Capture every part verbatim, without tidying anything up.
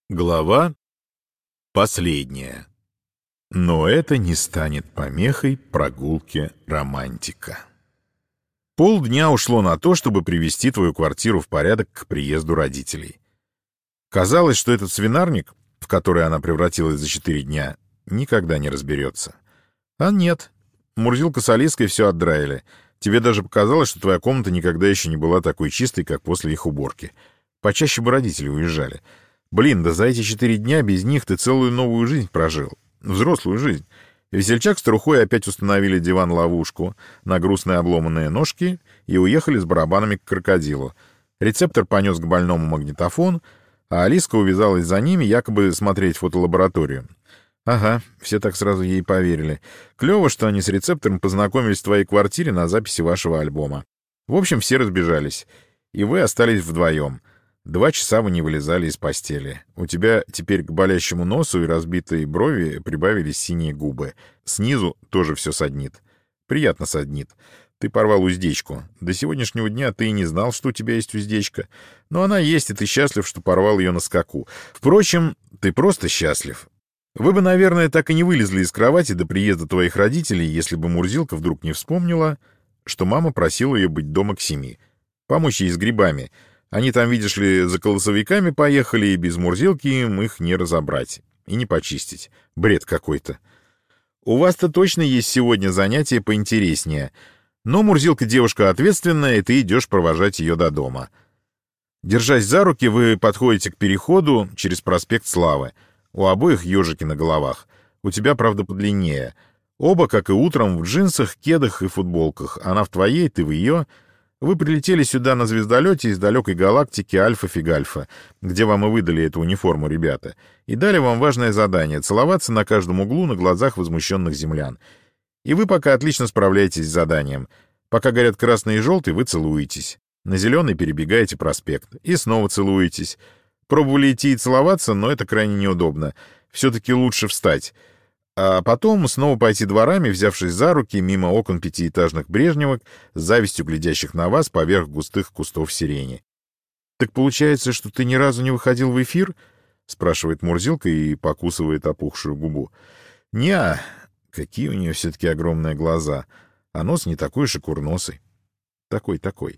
Глава последняя. Но это не станет помехой прогулке романтика. Полдня ушло на то, чтобы привести твою квартиру в порядок к приезду родителей. Казалось, что этот свинарник, в который она превратилась за четыре дня, никогда не разберется. А нет. Мурзилка с Алиской все отдраили. Тебе даже показалось, что твоя комната никогда еще не была такой чистой, как после их уборки. Почаще бы родители уезжали. Блин, да за эти четыре дня без них ты целую новую жизнь прожил. Взрослую жизнь. Весельчак с Трухой опять установили диван-ловушку на грустные обломанные ножки и уехали с барабанами к крокодилу. Рецептор понес к больному магнитофон, а Алиска увязалась за ними, якобы смотреть фотолабораторию. Ага, все так сразу ей поверили. Клево, что они с рецептором познакомились в твоей квартире на записи вашего альбома. В общем, все разбежались, и вы остались вдвоем. Два часа вы не вылезали из постели. У тебя теперь к болящему носу и разбитой брови прибавились синие губы. Снизу тоже все саднит. Приятно саднит. Ты порвал уздечку. До сегодняшнего дня ты и не знал, что у тебя есть уздечка. Но она есть, и ты счастлив, что порвал ее на скаку. Впрочем, ты просто счастлив. Вы бы, наверное, так и не вылезли из кровати до приезда твоих родителей, если бы Мурзилка вдруг не вспомнила, что мама просила ее быть дома к семи. Помочь ей с грибами. Они там, видишь ли, за колосовиками поехали, и без Мурзилки им их не разобрать и не почистить. Бред какой-то. У вас-то точно есть сегодня занятие поинтереснее. Но Мурзилка девушка ответственная, и ты идешь провожать ее до дома. Держась за руки, вы подходите к переходу через проспект Славы. У обоих ежики на головах. У тебя, правда, подлиннее. Оба, как и утром, в джинсах, кедах и футболках. Она в твоей, ты в ее. Вы прилетели сюда на звездолете из далекой галактики Альфа-Фигальфа, где вам и выдали эту униформу ребята, и дали вам важное задание — целоваться на каждом углу на глазах возмущенных землян. И вы пока отлично справляетесь с заданием. Пока горят красный и желтый, вы целуетесь. На зеленый перебегаете проспект. И снова целуетесь. Пробовали идти и целоваться, но это крайне неудобно. Все-таки лучше встать. А потом снова пойти дворами, взявшись за руки, мимо окон пятиэтажных брежневок, с завистью глядящих на вас поверх густых кустов сирени. «Так получается, что ты ни разу не выходил в эфир?» — спрашивает Мурзилка и покусывает опухшую губу. «Не-а, какие у нее все-таки огромные глаза, а нос не такой уж и курносый. Такой-такой.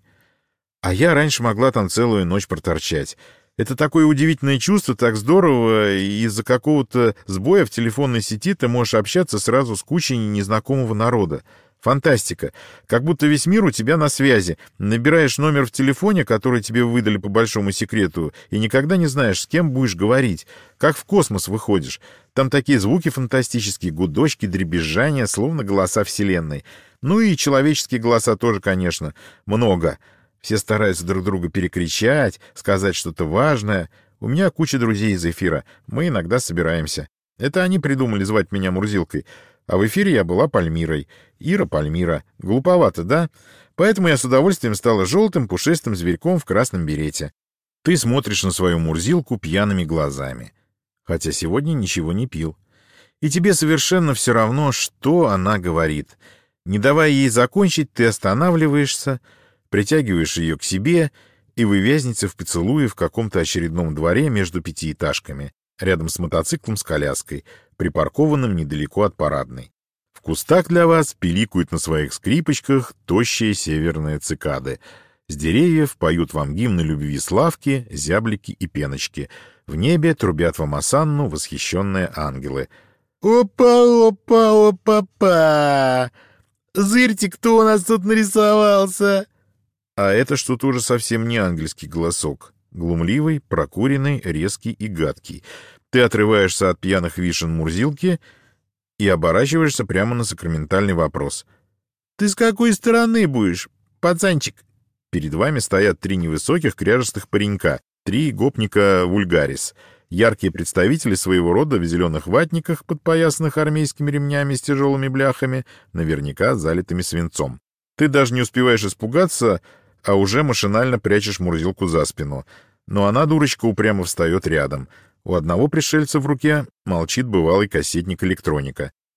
А я раньше могла там целую ночь проторчать». Это такое удивительное чувство, так здорово, и из-за какого-то сбоя в телефонной сети ты можешь общаться сразу с кучей незнакомого народа. Фантастика. Как будто весь мир у тебя на связи. Набираешь номер в телефоне, который тебе выдали по большому секрету, и никогда не знаешь, с кем будешь говорить. Как в космос выходишь. Там такие звуки фантастические, гудочки, дребезжания, словно голоса Вселенной. Ну и человеческие голоса тоже, конечно, много. Все стараются друг друга перекричать, сказать что-то важное. У меня куча друзей из эфира. Мы иногда собираемся. Это они придумали звать меня Мурзилкой. А в эфире я была Пальмирой. Ира Пальмира. Глуповато, да? Поэтому я с удовольствием стала желтым пушистым зверьком в красном берете. Ты смотришь на свою Мурзилку пьяными глазами. Хотя сегодня ничего не пил. И тебе совершенно все равно, что она говорит. Не давая ей закончить, ты останавливаешься, притягиваешь ее к себе, и вы вязнете в поцелуе в каком-то очередном дворе между пятиэтажками, рядом с мотоциклом с коляской, припаркованным недалеко от парадной. В кустах для вас пиликают на своих скрипочках тощие северные цикады. С деревьев поют вам гимны любви славки, зяблики и пеночки. В небе трубят вам осанну восхищенные ангелы. «Опа-опа-опа-па! Зырьте, кто у нас тут нарисовался!» А это что-то уже совсем не ангельский голосок. Глумливый, прокуренный, резкий и гадкий. Ты отрываешься от пьяных вишен Мурзилки и оборачиваешься прямо на сакраментальный вопрос. «Ты с какой стороны будешь, пацанчик?» Перед вами стоят три невысоких кряжестых паренька, три гопника вульгарис, яркие представители своего рода в зеленых ватниках, подпоясанных армейскими ремнями с тяжелыми бляхами, наверняка залитыми свинцом. Ты даже не успеваешь испугаться, а уже машинально прячешь Мурзилку за спину. Но она, дурочка, упрямо встает рядом. У одного пришельца в руке молчит бывалый кассетник электроника.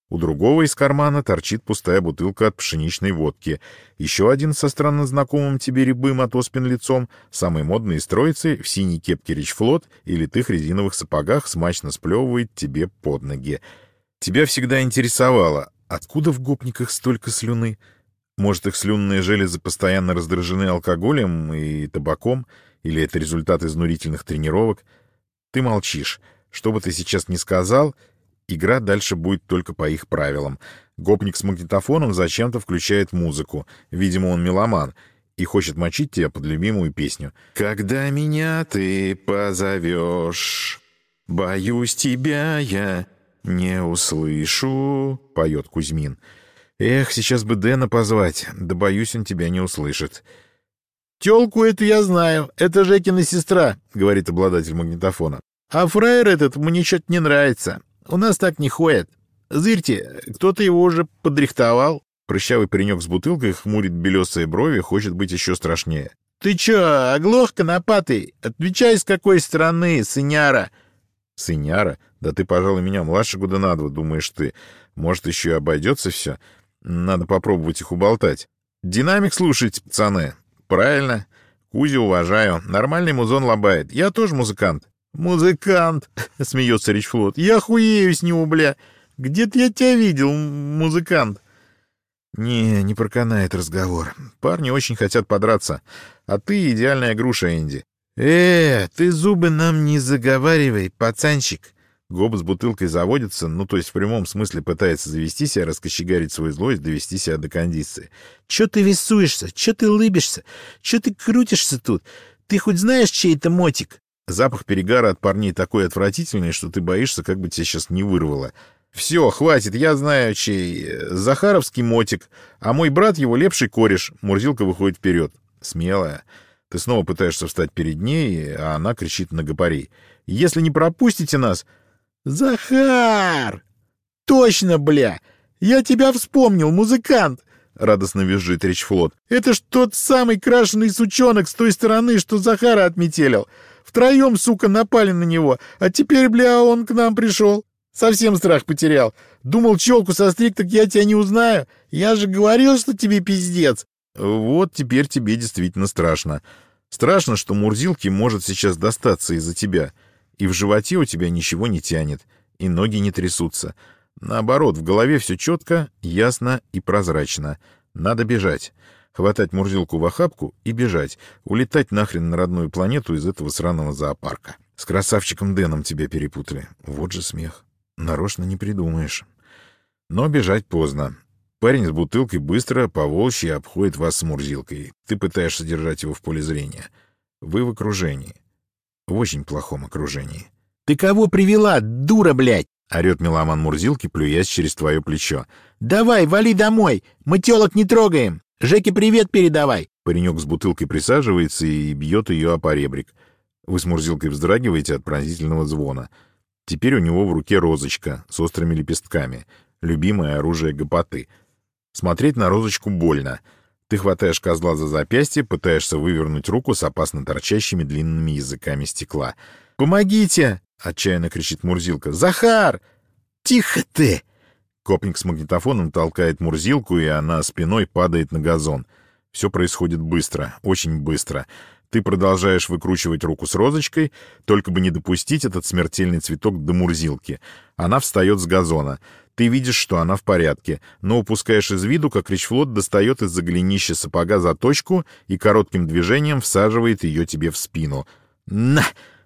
У другого из кармана торчит пустая бутылка от пшеничной водки. Еще один со странно знакомым тебе рябым от оспин лицом, самый модный из троицы, в синей кепке Ричфлот и литых резиновых сапогах смачно сплевывает тебе под ноги. Тебя всегда интересовало, откуда в гопниках столько слюны? Может, их слюнные железы постоянно раздражены алкоголем и табаком? Или это результат изнурительных тренировок? Ты молчишь. Что бы ты сейчас ни сказал, игра дальше будет только по их правилам. Гопник с магнитофоном зачем-то включает музыку. Видимо, он меломан и хочет мочить тебя под любимую песню. «Когда меня ты позовешь, боюсь, тебя я не услышу», — поет Кузьмин. Эх, сейчас бы Дэна позвать, да боюсь, он тебя не услышит. «Тёлку эту я знаю, это Жекина сестра», — говорит обладатель магнитофона. «А фраер этот мне что-то не нравится. У нас так не ходят. Зырьте, кто-то его уже подрихтовал». Прыщавый паренек с бутылкой хмурит белесые брови, хочет быть еще страшнее. «Ты чё, оглох конопатый? Отвечай, с какой стороны, сыняра!» «Сыняра? Да ты, пожалуй, меня младше года на два, думаешь ты. Может, еще и обойдется все? Надо попробовать их уболтать. Динамик слушайте, пацаны». «Правильно. Кузю уважаю. Нормальный музон лобает. Я тоже музыкант». «Музыкант!» — смеется Ричфлот. «Я хуею с него, бля. Где-то я тебя видел, музыкант». «Не, не проканает разговор. Парни очень хотят подраться. А ты идеальная груша, Энди». «Э, ты зубы нам не заговаривай, пацанчик». Гоп с бутылкой заводится, ну, то есть в прямом смысле пытается завести себя, раскочегарить свою злость, довести себя до кондиции. «Чё ты весуешься? Чё ты улыбишься? Чё ты крутишься тут? Ты хоть знаешь, чей это мотик?» Запах перегара от парней такой отвратительный, что ты боишься, как бы тебя сейчас не вырвало. «Все, хватит, я знаю, чей. Захаровский мотик, а мой брат его лепший кореш». Мурзилка выходит вперед. Смелая. Ты снова пытаешься встать перед ней, а она кричит на гопарей. «Если не пропустите нас...» «Захар! Точно, бля! Я тебя вспомнил, музыкант!» — радостно визжит Ричфлот. «Это ж тот самый крашеный сучонок с той стороны, что Захара отметелил. Втроем, сука, напали на него, а теперь, бля, он к нам пришел. Совсем страх потерял. Думал, челку состриг, так я тебя не узнаю. Я же говорил, что тебе пиздец». Вот теперь тебе действительно страшно. Страшно, что Мурзилке может сейчас достаться из-за тебя. И в животе у тебя ничего не тянет, и ноги не трясутся. Наоборот, в голове все четко, ясно и прозрачно. Надо бежать. Хватать Мурзилку в охапку и бежать. Улетать нахрен на родную планету из этого сраного зоопарка. С красавчиком Дэном тебя перепутали. Вот же смех. Нарочно не придумаешь. Но бежать поздно. Парень с бутылкой быстро по волчьи обходит вас с Мурзилкой. Ты пытаешься держать его в поле зрения. Вы в окружении. В очень плохом окружении. «Ты кого привела, дура, блядь?» — орёт меломан Мурзилки, плюясь через твое плечо. «Давай, вали домой! Мы тёлок не трогаем! Жеке привет передавай!» Паренек с бутылкой присаживается и бьет ее о поребрик. Вы с Мурзилкой вздрагиваете от пронзительного звона. Теперь у него в руке розочка с острыми лепестками. Любимое оружие гопоты. Смотреть на розочку больно. Ты хватаешь козла за запястье, пытаешься вывернуть руку с опасно торчащими длинными языками стекла. «Помогите!» — отчаянно кричит Мурзилка. «Захар! Тихо ты!» Копник с магнитофоном толкает Мурзилку, и она спиной падает на газон. Все происходит быстро, очень быстро. Ты продолжаешь выкручивать руку с розочкой, только бы не допустить этот смертельный цветок до Мурзилки. Она встает с газона. Ты видишь, что она в порядке, но упускаешь из виду, как Ричфлот достает из-за голенища сапога заточку и коротким движением всаживает ее тебе в спину. «На!»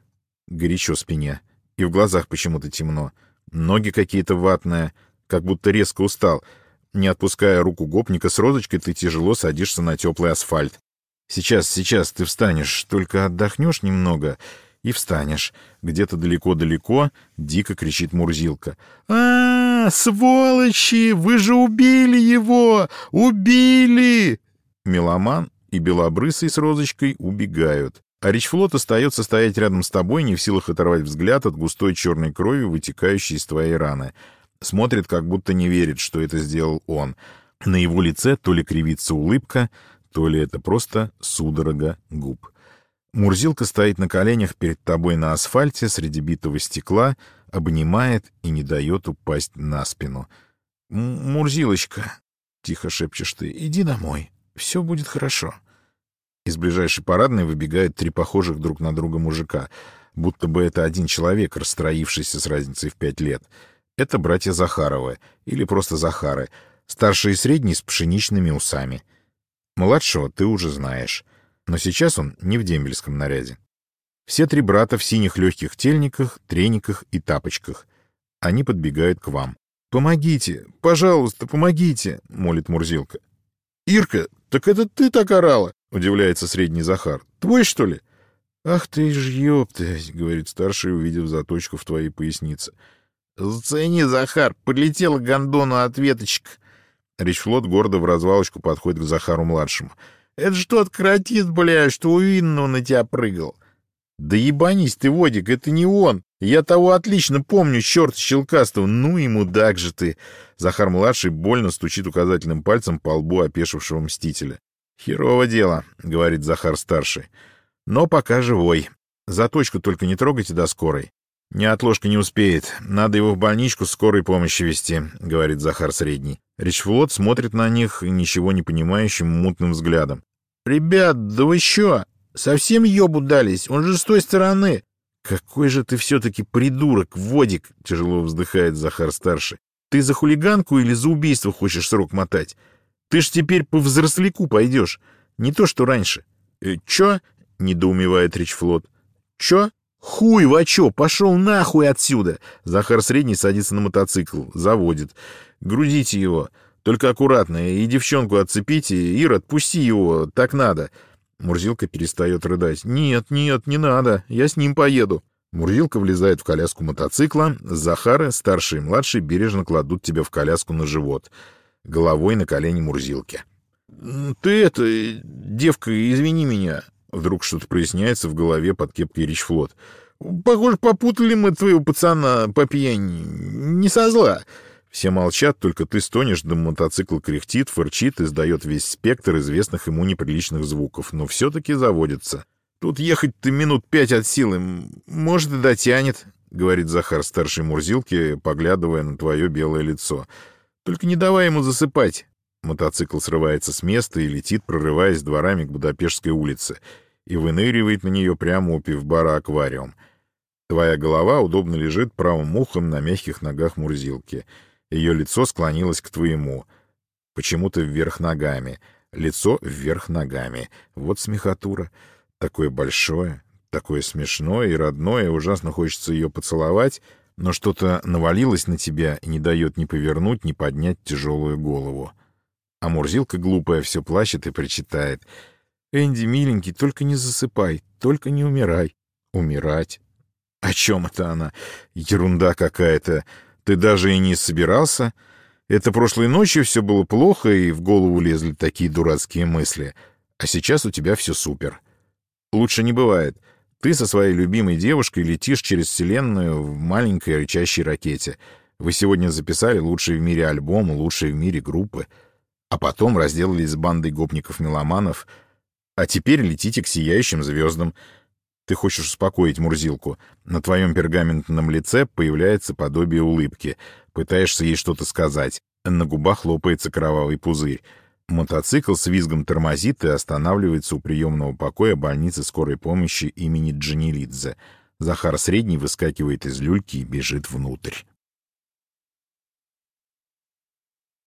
Горячо спине. И в глазах почему-то темно. Ноги какие-то ватные, как будто резко устал. Не отпуская руку гопника с розочкой, ты тяжело садишься на теплый асфальт. Сейчас, сейчас ты встанешь, только отдохнешь немного и встанешь. Где-то далеко-далеко дико кричит Мурзилка. «А, сволочи! Вы же убили его! Убили!» Меломан и белобрысый с розочкой убегают. А Ричфлот остается стоять рядом с тобой, не в силах оторвать взгляд от густой черной крови, вытекающей из твоей раны. Смотрит, как будто не верит, что это сделал он. На его лице то ли кривится улыбка, то ли это просто судорога губ. Мурзилка стоит на коленях перед тобой на асфальте среди битого стекла, обнимает и не дает упасть на спину. Мурзилочка, — тихо шепчешь ты, — иди домой. Все будет хорошо. Из ближайшей парадной выбегают три похожих друг на друга мужика, будто бы это один человек, расстроившийся с разницей в пять лет. Это братья Захаровы, или просто Захары, старший и средний с пшеничными усами. Младшего ты уже знаешь, но сейчас он не в дембельском наряде. Все три брата в синих легких тельниках, трениках и тапочках. Они подбегают к вам. «Помогите! Пожалуйста, помогите!» — молит Мурзилка. «Ирка, так это ты так орала?» — удивляется средний Захар. «Твой, что ли?» «Ах ты ж ёптать!» — говорит старший, увидев заточку в твоей пояснице. «Зацени, Захар, полетела гондону ответочка!» Речфлот гордо в развалочку подходит к Захару-младшему. «Это что от каратист, бля, что у Винного на тебя прыгал?» «Да ебанись ты, Водик, это не он! Я того отлично помню, черт щелкастого! Ну и мудак же ты!» Захар-младший больно стучит указательным пальцем по лбу опешившего мстителя. «Херово дело», — говорит Захар-старший. «Но пока живой. Заточку только не трогайте до скорой. Неотложка не успеет. Надо его в больничку скорой помощи везти», — говорит Захар-средний. Речфлот смотрит на них ничего не понимающим мутным взглядом. «Ребят, да вы чё? Совсем ёбу дались? Он же с той стороны!» «Какой же ты все-таки придурок, Водик!» — тяжело вздыхает Захар-старший. «Ты за хулиганку или за убийство хочешь срок мотать? Ты ж теперь по взросляку пойдешь. Не то, что раньше». «Э, чё?» — недоумевает Речфлот. «Чё? Хуй, вачо, пошел нахуй отсюда!» Захар Средний садится на мотоцикл, заводит. «Грузите его. Только аккуратно. И девчонку отцепите. Ир, отпусти его. Так надо». Мурзилка перестает рыдать. «Нет, нет, не надо. Я с ним поеду». Мурзилка влезает в коляску мотоцикла. Захары, старший и младший, бережно кладут тебя в коляску на живот. Головой на колени Мурзилки. «Ты это, девка, извини меня». Вдруг что-то проясняется в голове под кепкой Речфлот. «Похоже, попутали мы твоего пацана по пьяни. Не со зла». Все молчат, только ты стонешь, да мотоцикл кряхтит, фырчит и издает весь спектр известных ему неприличных звуков, но все-таки заводится. «Тут ехать-то минут пять от силы, может, и дотянет», — говорит Захар старшей Мурзилке, поглядывая на твое белое лицо. «Только не давай ему засыпать». Мотоцикл срывается с места и летит, прорываясь дворами к Будапештской улице, и выныривает на нее прямо у пивбара «Аквариум». Твоя голова удобно лежит правым ухом на мягких ногах Мурзилки. Ее лицо склонилось к твоему. Почему-то вверх ногами. Лицо вверх ногами. Вот смехотура. Такое большое, такое смешное и родное, ужасно хочется ее поцеловать, но что-то навалилось на тебя и не дает ни повернуть, ни поднять тяжелую голову. А Мурзилка глупая все плачет и причитает. «Энди, миленький, только не засыпай, только не умирай». «Умирать? О чем это она? Ерунда какая-то. Ты даже и не собирался? Это прошлой ночью все было плохо, и в голову лезли такие дурацкие мысли. А сейчас у тебя все супер. Лучше не бывает. Ты со своей любимой девушкой летишь через вселенную в маленькой рычащей ракете. Вы сегодня записали лучший в мире альбом, лучшие в мире группы. А потом разделались с бандой гопников-меломанов. А теперь летите к сияющим звездам. Ты хочешь успокоить Мурзилку. На твоем пергаментном лице появляется подобие улыбки. Пытаешься ей что-то сказать. На губах лопается кровавый пузырь. Мотоцикл с визгом тормозит и останавливается у приемного покоя больницы скорой помощи имени Джанилидзе. Захар Средний выскакивает из люльки и бежит внутрь.